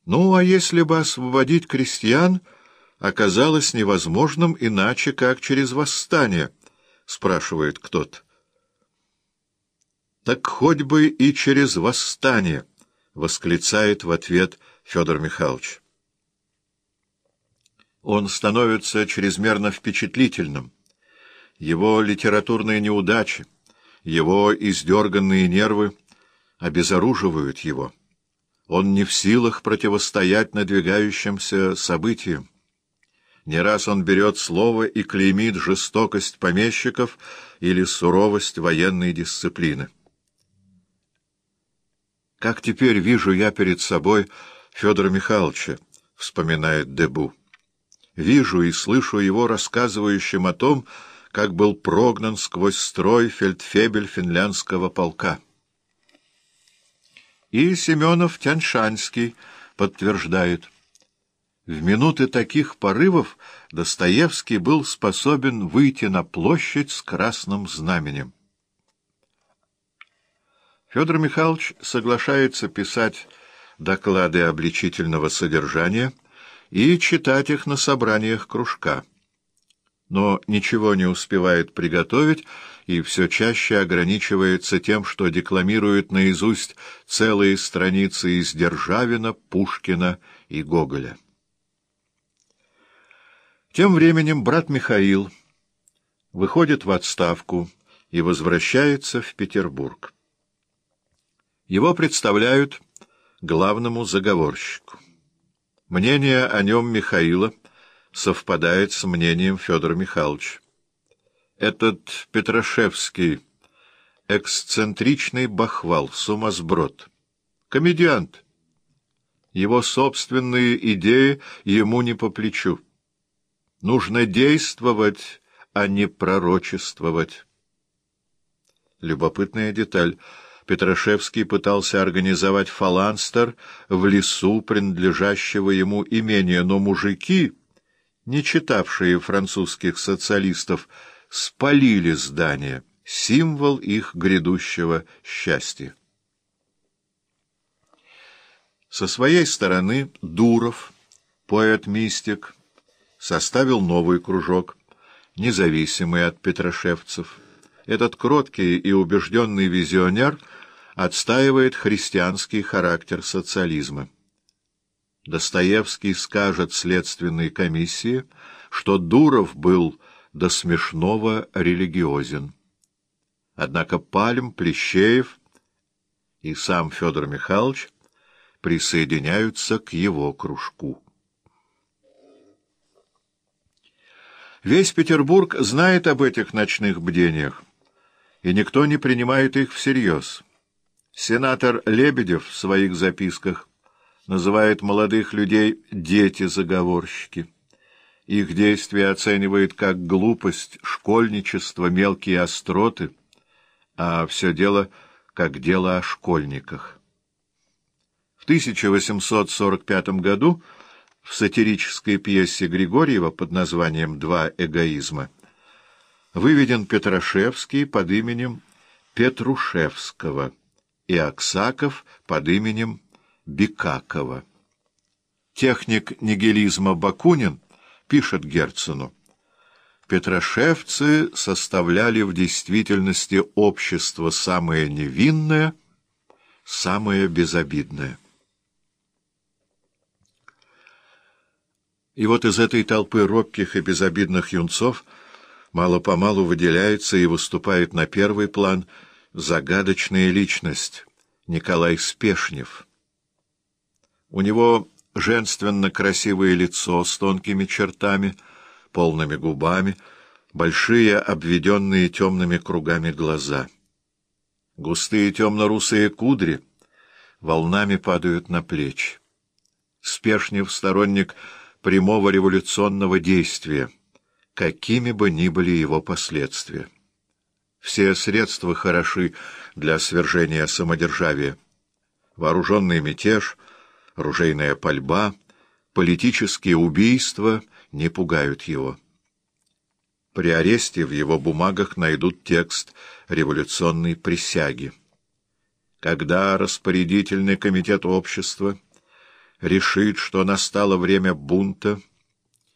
Ну, а если бы освободить крестьян оказалось невозможным иначе, как через восстание, спрашивает кто-то. Так хоть бы и через восстание, восклицает в ответ Федор Михайлович. Он становится чрезмерно впечатлительным. Его литературные неудачи, его издерганные нервы обезоруживают его. Он не в силах противостоять надвигающимся событиям. Не раз он берет слово и клеймит жестокость помещиков или суровость военной дисциплины. «Как теперь вижу я перед собой Федора Михайловича», — вспоминает Дебу. «Вижу и слышу его рассказывающим о том, как был прогнан сквозь строй фельдфебель финляндского полка». И Семенов Тяньшанский подтверждает: в минуты таких порывов Достоевский был способен выйти на площадь с красным знаменем. Федор Михайлович соглашается писать доклады обличительного содержания и читать их на собраниях кружка, но ничего не успевает приготовить и все чаще ограничивается тем, что декламирует наизусть целые страницы из Державина, Пушкина и Гоголя. Тем временем брат Михаил выходит в отставку и возвращается в Петербург. Его представляют главному заговорщику. Мнение о нем Михаила совпадает с мнением Федора Михайловича. Этот Петрашевский — эксцентричный бахвал, сумасброд, комедиант. Его собственные идеи ему не по плечу. Нужно действовать, а не пророчествовать. Любопытная деталь. Петрашевский пытался организовать фаланстер в лесу, принадлежащего ему имения, но мужики, не читавшие французских социалистов, спалили здание, символ их грядущего счастья. Со своей стороны Дуров, поэт-мистик, составил новый кружок, независимый от петрошевцев. Этот кроткий и убежденный визионер отстаивает христианский характер социализма. Достоевский скажет следственной комиссии, что Дуров был до смешного религиозен. Однако Пальм, Плещеев и сам Федор Михайлович присоединяются к его кружку. Весь Петербург знает об этих ночных бдениях, и никто не принимает их всерьез. Сенатор Лебедев в своих записках называет молодых людей «дети-заговорщики». Их действия оценивает как глупость, школьничество, мелкие остроты, а все дело как дело о школьниках. В 1845 году в сатирической пьесе Григорьева под названием «Два эгоизма» выведен Петрашевский под именем Петрушевского и Аксаков под именем Бекакова. Техник нигилизма Бакунин пишет Герцену: «Петрашевцы составляли в действительности общество самое невинное, самое безобидное». И вот из этой толпы робких и безобидных юнцов мало-помалу выделяется и выступает на первый план загадочная личность Николай Спешнев. У него женственно красивое лицо с тонкими чертами, полными губами, большие обведенные темными кругами глаза. Густые темно-русые кудри волнами падают на плечи. Спешнев — сторонник прямого революционного действия, какими бы ни были его последствия. Все средства хороши для свержения самодержавия. Вооруженный мятеж, ружейная пальба, политические убийства не пугают его. При аресте в его бумагах найдут текст революционной присяги. Когда распорядительный комитет общества решит, что настало время бунта,